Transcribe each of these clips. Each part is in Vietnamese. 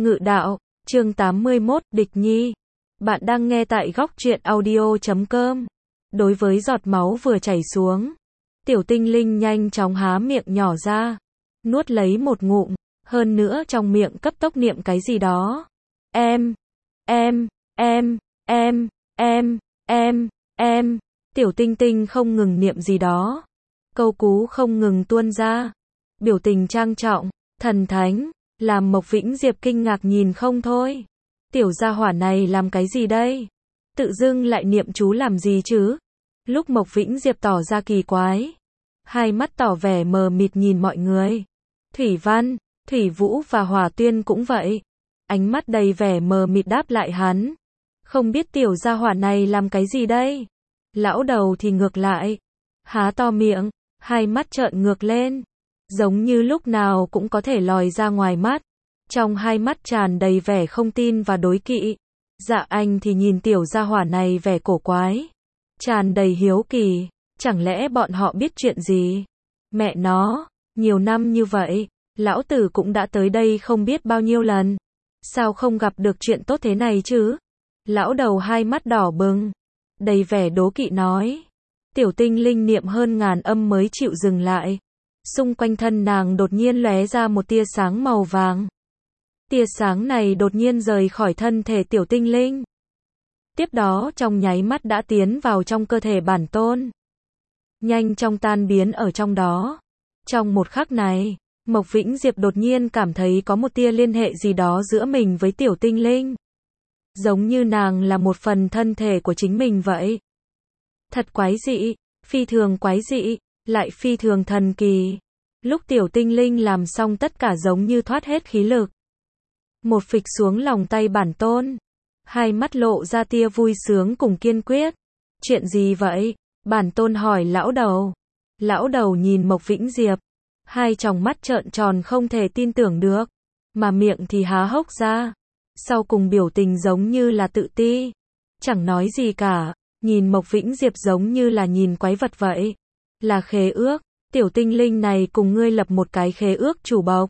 Ngự đạo, chương 81, Địch Nhi. Bạn đang nghe tại góc truyện audio.com. Đối với giọt máu vừa chảy xuống, Tiểu Tinh Linh nhanh chóng há miệng nhỏ ra, nuốt lấy một ngụm, hơn nữa trong miệng cấp tốc niệm cái gì đó. Em, Tiểu Tinh Tinh không ngừng niệm gì đó. Câu cú không ngừng tuôn ra. Biểu tình trang trọng, thần thánh, làm Mộc Vĩnh Diệp kinh ngạc nhìn không thôi. Tiểu gia hỏa này làm cái gì đây? Tự dưng lại niệm chú làm gì chứ? Lúc Mộc Vĩnh Diệp tỏ ra kỳ quái, hai mắt tỏ vẻ mờ mịt nhìn mọi người. Thủy Văn, Thủy Vũ và Hỏa Tuyên cũng vậy. Ánh mắt đầy vẻ mờ mịt đáp lại hắn. Không biết tiểu gia hỏa này làm cái gì đây? Lão đầu thì ngược lại, há to miệng, hai mắt trợn ngược lên, giống như lúc nào cũng có thể lòi ra ngoài mắt. Trong hai mắt tràn đầy vẻ không tin và đối kỵ. Dạ Anh thì nhìn tiểu gia hỏa này vẻ cổ quái, tràn đầy hiếu kỳ, chẳng lẽ bọn họ biết chuyện gì? Mẹ nó, nhiều năm như vậy, lão tử cũng đã tới đây không biết bao nhiêu lần. Sao không gặp được chuyện tốt thế này chứ? Lão đầu hai mắt đỏ bừng, đầy vẻ đố kỵ nói. Tiểu Tinh Linh niệm hơn ngàn âm mới chịu dừng lại. Xung quanh thân nàng đột nhiên lóe ra một tia sáng màu vàng. Tia sáng này đột nhiên rời khỏi thân thể Tiểu Tinh Linh. Tiếp đó trong nháy mắt đã tiến vào trong cơ thể bản tôn. Nhanh chóng tan biến ở trong đó. Trong một khắc này, Mộc Vĩnh Diệp đột nhiên cảm thấy có một tia liên hệ gì đó giữa mình với Tiểu Tinh Linh. Giống như nàng là một phần thân thể của chính mình vậy. Thật quái dị, phi thường quái dị, lại phi thường thần kỳ. Lúc Tiểu Tinh Linh làm xong tất cả giống như thoát hết khí lực. Một phịch xuống lòng tay bản tôn. Hai mắt lộ ra tia vui sướng cùng kiên quyết. Chuyện gì vậy? Bản tôn hỏi lão đầu. Lão đầu nhìn Mộc Vĩnh Diệp. Hai tròng mắt trợn tròn không thể tin tưởng được. Mà miệng thì há hốc ra. Sau cùng biểu tình giống như là tự ti. Chẳng nói gì cả. Nhìn Mộc Vĩnh Diệp giống như là nhìn quái vật vậy. Là khế ước. Tiểu Tinh Linh này cùng ngươi lập một cái khế ước chủ bộc.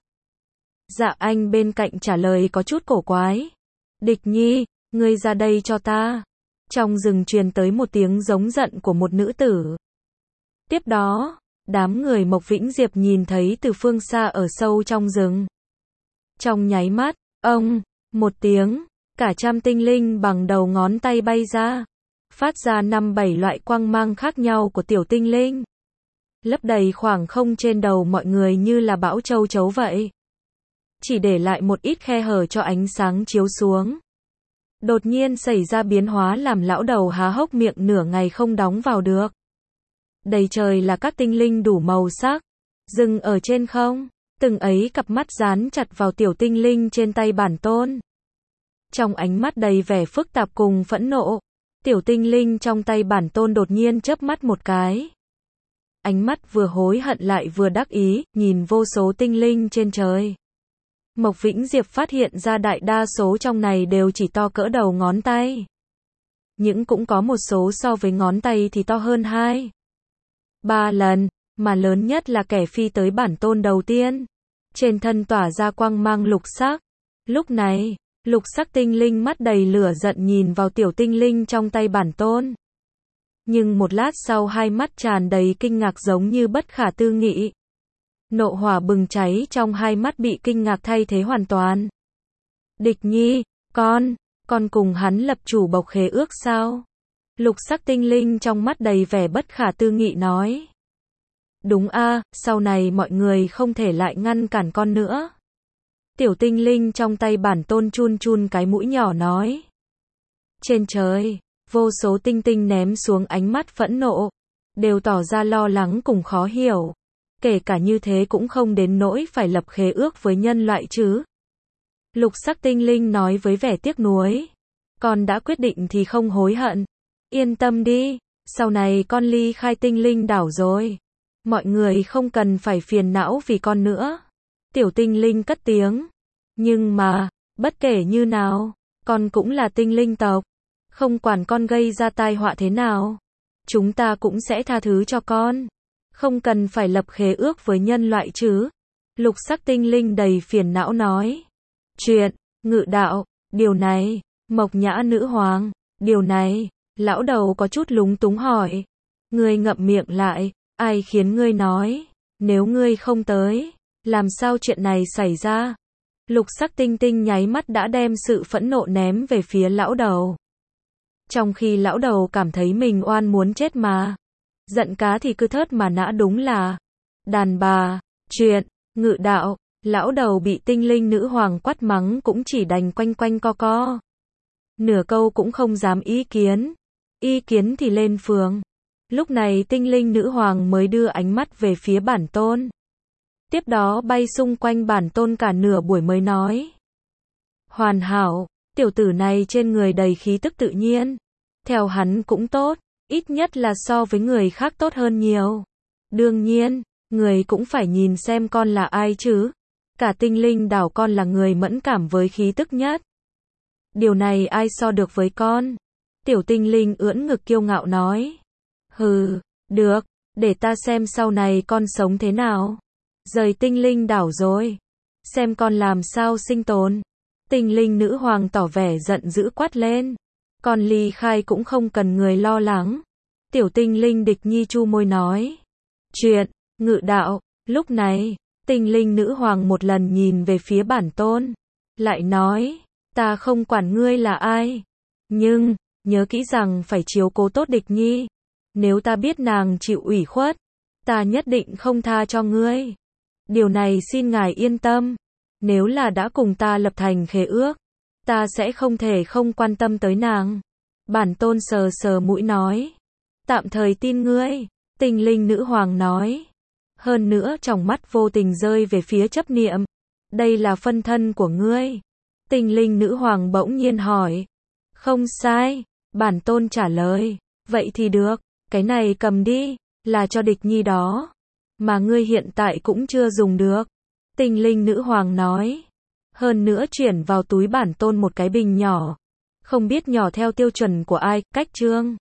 Dạ Anh bên cạnh trả lời có chút cổ quái. Địch Nhi, ngươi ra đây cho ta. Trong rừng truyền tới một tiếng giống giận của một nữ tử. Tiếp đó, đám người Mộc Vĩnh Diệp nhìn thấy từ phương xa ở sâu trong rừng. Trong nháy mắt, một tiếng, cả trăm tinh linh bằng đầu ngón tay bay ra. Phát ra 5-7 loại quang mang khác nhau của Tiểu Tinh Linh. Lấp đầy khoảng không trên đầu mọi người như là bão châu chấu vậy. Chỉ để lại một ít khe hở cho ánh sáng chiếu xuống. Đột nhiên xảy ra biến hóa làm lão đầu há hốc miệng nửa ngày không đóng vào được. Đầy trời là các tinh linh đủ màu sắc. Dừng ở trên không, từng ấy cặp mắt dán chặt vào Tiểu Tinh Linh trên tay bản tôn. Trong ánh mắt đầy vẻ phức tạp cùng phẫn nộ, Tiểu Tinh Linh trong tay bản tôn đột nhiên chớp mắt một cái. Ánh mắt vừa hối hận lại vừa đắc ý, nhìn vô số tinh linh trên trời. Mộc Vĩnh Diệp phát hiện ra đại đa số trong này đều chỉ to cỡ đầu ngón tay. Nhưng cũng có một số so với ngón tay thì to hơn 2-3 lần, mà lớn nhất là kẻ phi tới bản tôn đầu tiên. Trên thân tỏa ra quang mang lục sắc. Lúc này, lục sắc tinh linh mắt đầy lửa giận nhìn vào Tiểu Tinh Linh trong tay bản tôn. Nhưng một lát sau hai mắt tràn đầy kinh ngạc giống như bất khả tư nghị. Nộ hỏa bừng cháy trong hai mắt bị kinh ngạc thay thế hoàn toàn. Địch Nhi, con cùng hắn lập chủ bộc khế ước sao? Lục sắc tinh linh trong mắt đầy vẻ bất khả tư nghị nói. Đúng a, sau này mọi người không thể lại ngăn cản con nữa. Tiểu Tinh Linh trong tay bản tôn chun chun cái mũi nhỏ nói. Trên trời, vô số tinh tinh ném xuống ánh mắt phẫn nộ, đều tỏ ra lo lắng cùng khó hiểu. Kể cả như thế cũng không đến nỗi phải lập khế ước với nhân loại chứ. Lục sắc tinh linh nói với vẻ tiếc nuối. Con đã quyết định thì không hối hận. Yên tâm đi, sau này con ly khai tinh linh đảo rồi. Mọi người không cần phải phiền não vì con nữa. Tiểu Tinh Linh cất tiếng. Nhưng mà, bất kể như nào, con cũng là tinh linh tộc. Không quản con gây ra tai họa thế nào, chúng ta cũng sẽ tha thứ cho con. Không cần phải lập khế ước với nhân loại chứ. Lục sắc tinh linh đầy phiền não nói. Ngự đạo, điều này, Mộc Nhã nữ hoàng, điều này, lão đầu có chút lúng túng hỏi. Ngươi ngậm miệng lại, ai khiến ngươi nói, nếu ngươi không tới, làm sao chuyện này xảy ra? Lục sắc tinh tinh nháy mắt đã đem sự phẫn nộ ném về phía lão đầu. Trong khi lão đầu cảm thấy mình oan muốn chết mà. Giận cá thì cứ thớt mà nã đúng là. Đàn bà, chuyện, ngự đạo, lão đầu bị tinh linh nữ hoàng quát mắng cũng chỉ đành quanh quanh co co. Nửa câu cũng không dám ý kiến. Ý kiến thì lên phường. Lúc này tinh linh nữ hoàng mới đưa ánh mắt về phía bản tôn. Tiếp đó bay xung quanh bản tôn cả nửa buổi mới nói. Hoàn hảo, tiểu tử này trên người đầy khí tức tự nhiên. Theo hắn cũng tốt, ít nhất là so với người khác tốt hơn nhiều. Đương nhiên, người cũng phải nhìn xem con là ai chứ. Cả tinh linh đảo con là người mẫn cảm với khí tức nhất. Điều này ai so được với con? Tiểu tinh linh ưỡn ngực kiêu ngạo nói. Hừ, được, để ta xem sau này con sống thế nào. Rời tinh linh đảo rồi. Xem con làm sao sinh tồn. Tinh linh nữ hoàng tỏ vẻ giận dữ quát lên. Con ly khai cũng không cần người lo lắng. Tiểu tinh linh địch nhi chu môi nói. Chuyện, ngự đạo, lúc này, tinh linh nữ hoàng một lần nhìn về phía bản tôn. Lại nói, ta không quản ngươi là ai. Nhưng, nhớ kỹ rằng phải chiếu cố tốt địch nhi. Nếu ta biết nàng chịu ủy khuất, ta nhất định không tha cho ngươi. Điều này xin ngài yên tâm. Nếu là đã cùng ta lập thành khế ước, ta sẽ không thể không quan tâm tới nàng. Bản tôn sờ sờ mũi nói. Tạm thời tin ngươi, tinh linh nữ hoàng nói. Hơn nữa trong mắt vô tình rơi về phía chấp niệm. Đây là phân thân của ngươi. Tinh linh nữ hoàng bỗng nhiên hỏi. Không sai, bản tôn trả lời. Vậy thì được, cái này cầm đi, là cho địch nhi đó. Mà ngươi hiện tại cũng chưa dùng được. Tinh linh nữ hoàng nói. Hơn nữa chuyển vào túi bản tôn một cái bình nhỏ. Không biết nhỏ theo tiêu chuẩn của ai, cách trương.